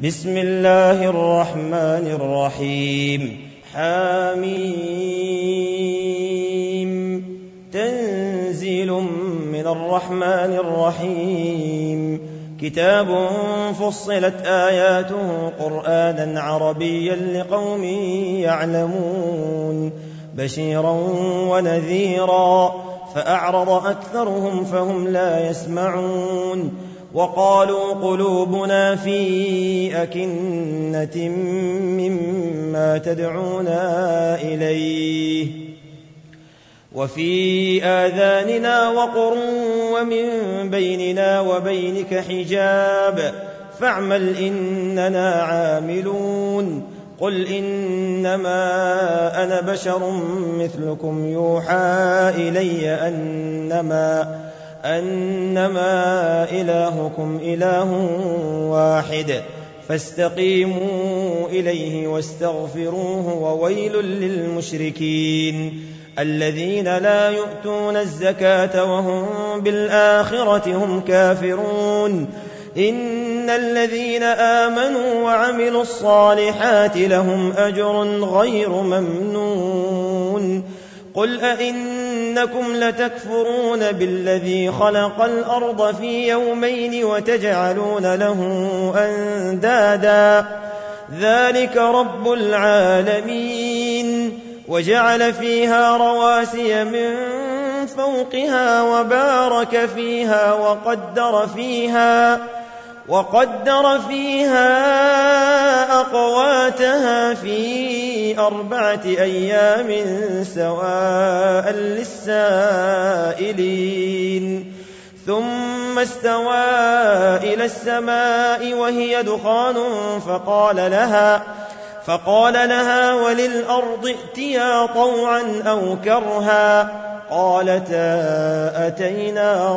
بسم الله الرحمن الرحيم. حميم. تنزيل من الرحمن الرحيم. كتاب فصلت آياته قرآنا عربيا لقوم يعلمون بشيرا ونذيرا فأعرض أكثرهم فهم لا يسمعون وقالوا قلوبنا في أكنة مما تدعونا إليه وفي آذاننا وقر ومن بيننا وبينك حجاب فاعمل إننا عاملون قل إنما أنا بشر مثلكم يوحى إلي أنما إلهكم إله واحد فاستقيموا إليه واستغفروه وويل للمشركين الذين لا يؤتون الزكاة وهم بالآخرة هم كافرون إن الذين آمنوا وعملوا الصالحات لهم أجر غير ممنون قل أئنكم لتكفرون بالذي خلق الأرض في يومين وتجعلون له أندادا ذلك رب العالمين وجعل فيها رواسي من فوقها وبارك فيها وقدر فيها أقواتها في 4 أيام سواء للسائلين ثم استوى إلى السماء وهي دخان فقال لها وللأرض ائتيا طوعا أو كرها قالتا أتينا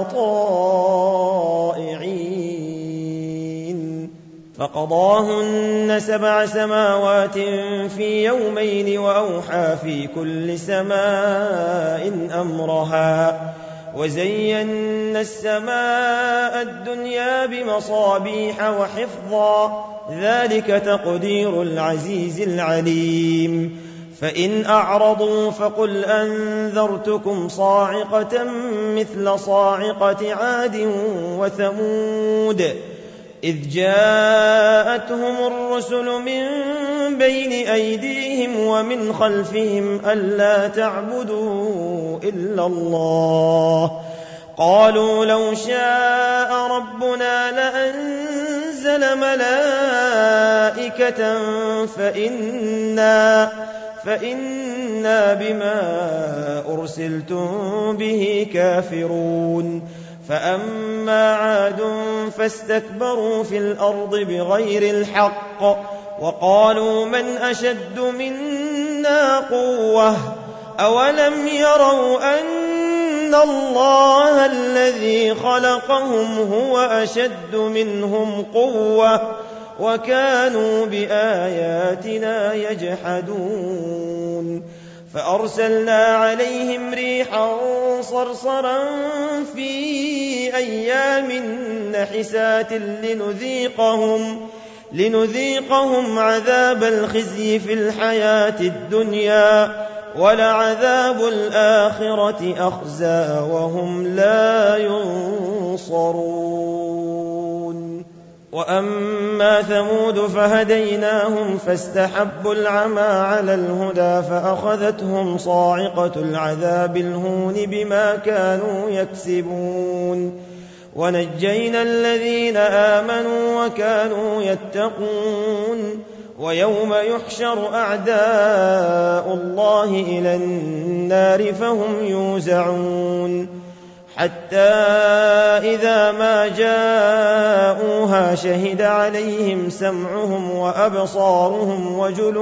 طائعين فقضاهن 7 سماوات في يومين وأوحى في كل سماء أمرها وزينا السماء الدنيا بمصابيح وحفظا ذلك تقدير العزيز العليم فإن أعرضوا فقل أنذرتكم صاعقة مثل صاعقة عاد وثمود إذ جاءتهم الرسل من بين أيديهم ومن خلفهم ألا تعبدوا إلا الله قالوا لو شاء ربنا لأنزل ملائكة فإنا بما أرسلتم به كافرون فأما عاد فاستكبروا في الأرض بغير الحق وقالوا من أشد منا قوة أولم يروا أن الله الذي خلقهم هو أشد منهم قوة وكانوا بآياتنا يجحدون فأرسلنا عليهم ريحا صرصرا في أيام نحسات لنذيقهم عذاب الخزي في الحياة الدنيا ولعذاب الآخرة أخزى وهم لا ينصرون وأما ثمود فهديناهم فاستحبوا العمى على الهدى فأخذتهم صاعقة العذاب الهون بما كانوا يكسبون ونجينا الذين آمنوا وكانوا يتقون ويوم يحشر أعداء الله إلى النار فهم يوزعون حتى إذا ما جاءوها شهد عليهم سمعهم وأبصارهم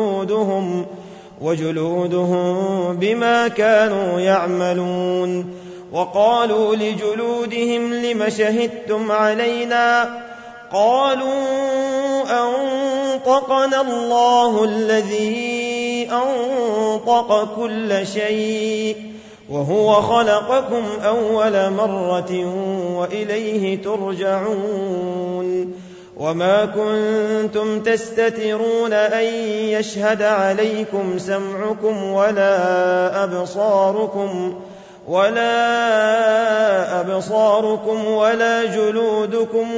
وجلودهم بما كانوا يعملون وقالوا لجلودهم لم شهدتم علينا قالوا أنطقنا الله الذي أنطق كل شيء وهو خلقكم أول مرة وإليه ترجعون وما كنتم تستترون أن يشهد عليكم سمعكم ولا أبصاركم ولا جلودكم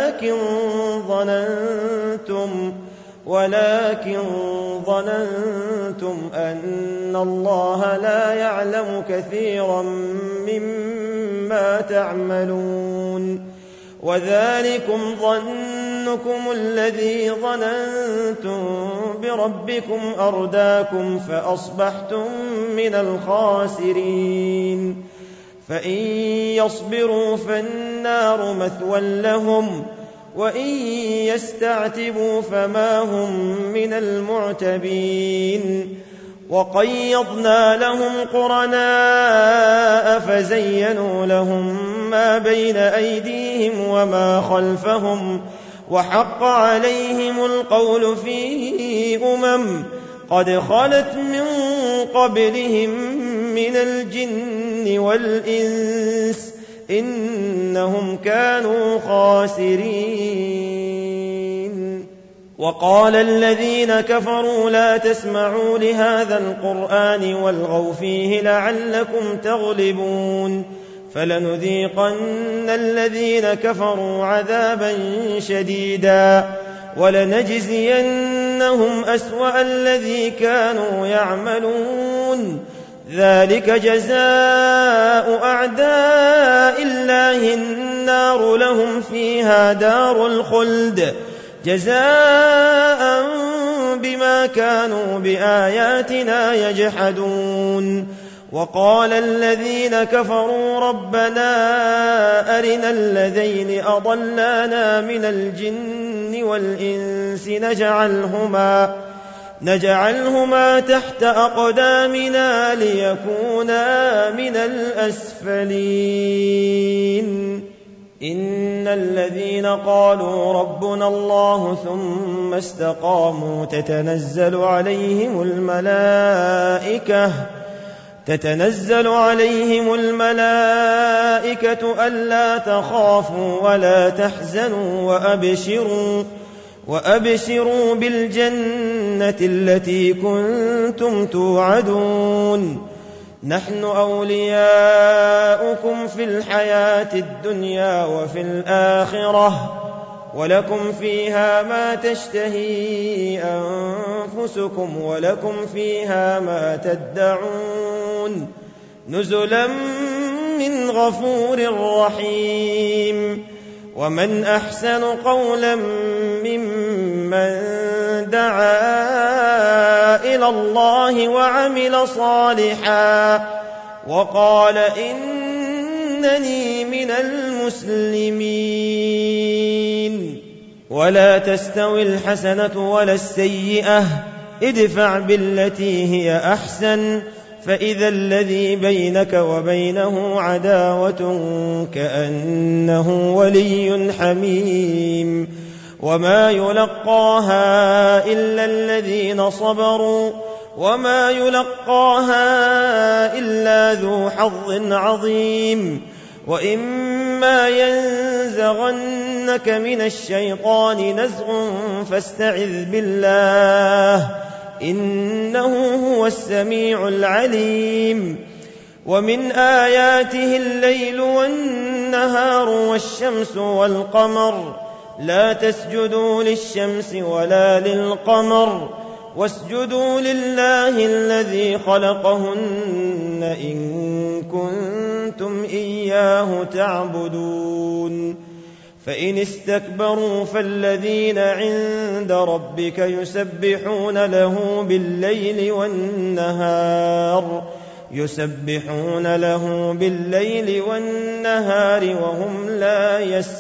ولكن ظننتم أن الله لا يعلم كثيرا مما تعملون. وذلكم ظنكم الذي ظننتم بربكم أرداكم فأصبحتم من الخاسرين. فإن يصبروا فالنار مثوى لهم وإن يستعتبوا فما هم من المعتبين. وقيضنا لهم قرناء فزينوا لهم ما بين أيديهم وما خلفهم وحق عليهم القول في قد خلت من قبلهم من الجن والإنس إنهم كانوا خاسرين. وقال الذين كفروا لا تسمعوا لهذا القرآن والغوا فيه لعلكم تغلبون. فلنذيقن الذين كفروا عذابا شديدا ولنجزينهم أسوأ الذي كانوا يعملون. ذلك جزاء أعداء الله النار لهم فيها دار الخلد جزاء بما كانوا بآياتنا يجحدون. وقال الذين كفروا ربنا أرنا الذين أضلانا من الجن والإنس نجعلهما تحت أقدامنا ليكونا من الأسفلين. إن الذين قالوا ربنا الله ثم استقاموا تتنزل عليهم الملائكة ألا تخافوا ولا تحزنوا وأبشروا بالجنة التي كنتم توعدون. نحن أولياؤكم في الحياة الدنيا وفي الآخرة ولكم فيها ما تشتهي أنفسكم ولكم فيها ما تدعون نزلا من غفور رحيم. ومن أحسن قولا ممن دعا إلى الله وعمل صالحا وقال إنني من المسلمين. ولا تستوي الحسنة ولا السيئة ادفع بالتي هي أحسن فإذا الذي بينك وبينه عداوة كأنه ولي حميم. وما يلقاها إلا الذين صبروا وما يلقاها إلا ذو حظ عظيم. وإما ينزغنك من الشيطان نزغ فاستعذ بالله إنه هو السميع العليم. ومن آياته الليل والنهار والشمس والقمر لا تسجدوا للشمس ولا للقمر واسجدوا لله الذي خلقهن إن كنتم إياه تعبدون. فإن استكبروا فالذين عند ربك يسبحون له بالليل والنهار وهم لا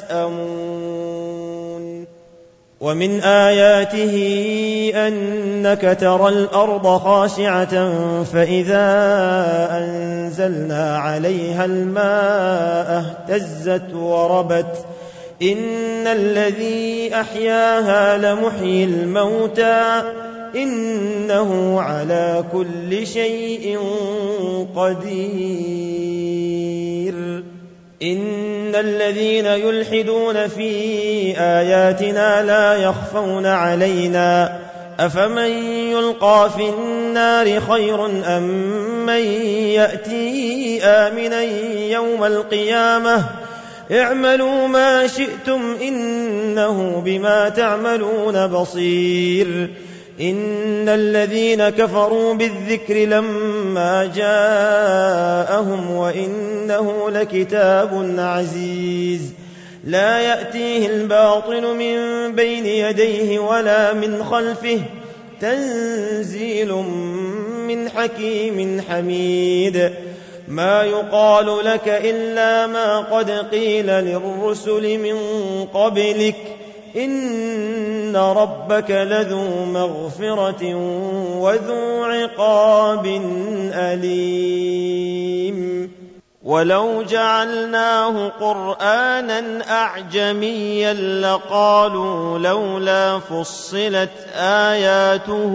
يسأمون. ومن آياته أنك ترى الأرض خاشعة فإذا أنزلنا عليها الماء اهتزت وربت إن الذي أحياها لمحيي الموتى إنه على كل شيء قدير. إن الذين يلحدون في آياتنا لا يخفون علينا أفمن يلقى في النار خير أم من يأتي آمنا يوم القيامة اعملوا ما شئتم إنه بما تعملون بصير إن الذين كفروا بالذكر لما جاءهم وإنه لكتاب عزيز لا يأتيه الباطل من بين يديه ولا من خلفه تنزيل من حكيم حميد ما يقال لك إلا ما قد قيل للرسل من قبلك إن ربك لذو مغفرة وذو عقاب أليم ولو جعلناه قرآنا أعجميا لقالوا لولا فصلت آياته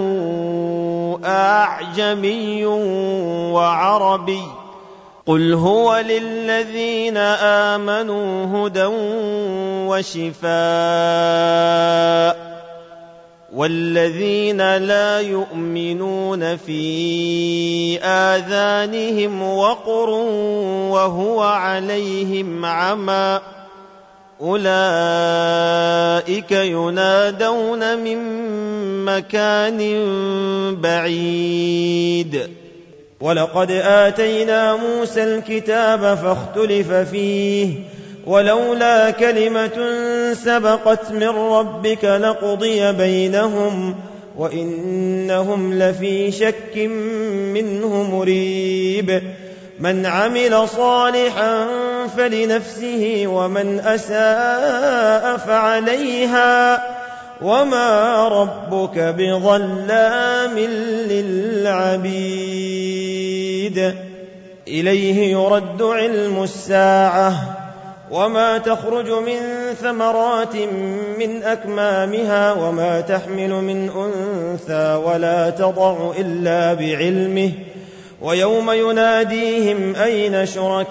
أعجمي وعربي قل هو للذين آمنوا هدى وشفاء والذين لا يؤمنون في آذانهم وقر وهو عليهم عمى أولئك ينادون من مكان بعيد ولقد آتينا موسى الكتاب فاختلف فيه ولولا كلمة سبقت من ربك لقضي بينهم وإنهم لفي شك منه مريب من عمل صالحا فلنفسه ومن أساء فعليها وما ربك بظلام للعبيد إليه يرد علم الساعة وما تخرج من ثمرات من أكمامها وما تحمل من أنثى ولا تضع إلا بعلمه ويوم يناديهم أين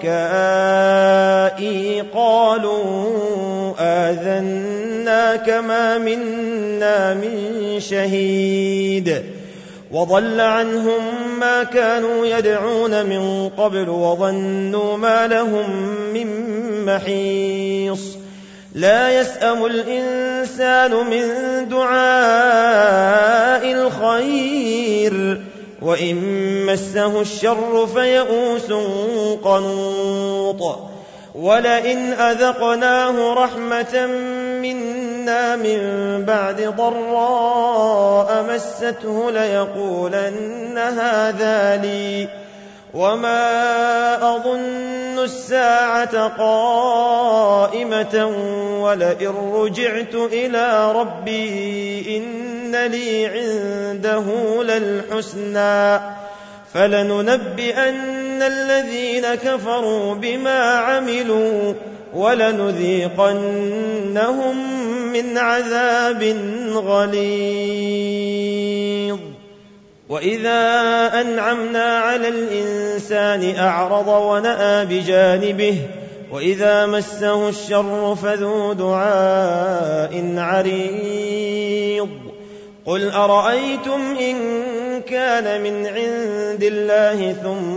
شركائي قالوا آذناك ما منا من شهيد وضل عنهم ما كانوا يدعون من قبل وظنوا ما لهم من محيص لا يسأم الإنسان من دعاء الخير وإن مسه الشر فيئوس قنوط ولئن أذقناه رحمة منا من بعد ضراء مسته ليقولن هذا لي وما أظن الساعة قائمة ولئن رجعت إلى ربي إن لي عنده للحسنى فلننبئن الذين كفروا بما عملوا ولنذيقنهم من عذاب غليظ وإذا أنعمنا على الإنسان أعرض ونأى بجانبه وإذا مسه الشر فذو دعاء عريض قل أرأيتم إن كان من عند الله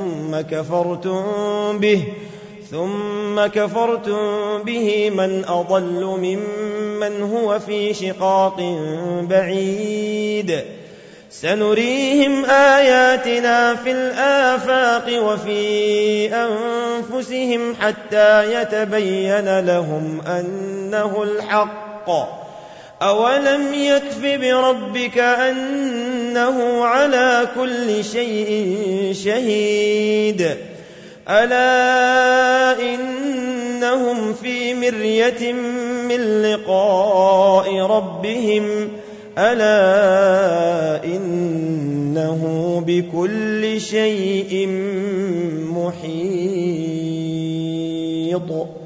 ثم كفرتم به من أضل ممن هو في شقاق بعيد سنريهم آياتنا في الآفاق وفي أنفسهم حتى يتبين لهم أنه الحق أولم يكف بربك أنه على كل شيء شهيد ألا إنهم في مرية من لقاء ربهم ألا إنه بكل شيء محيط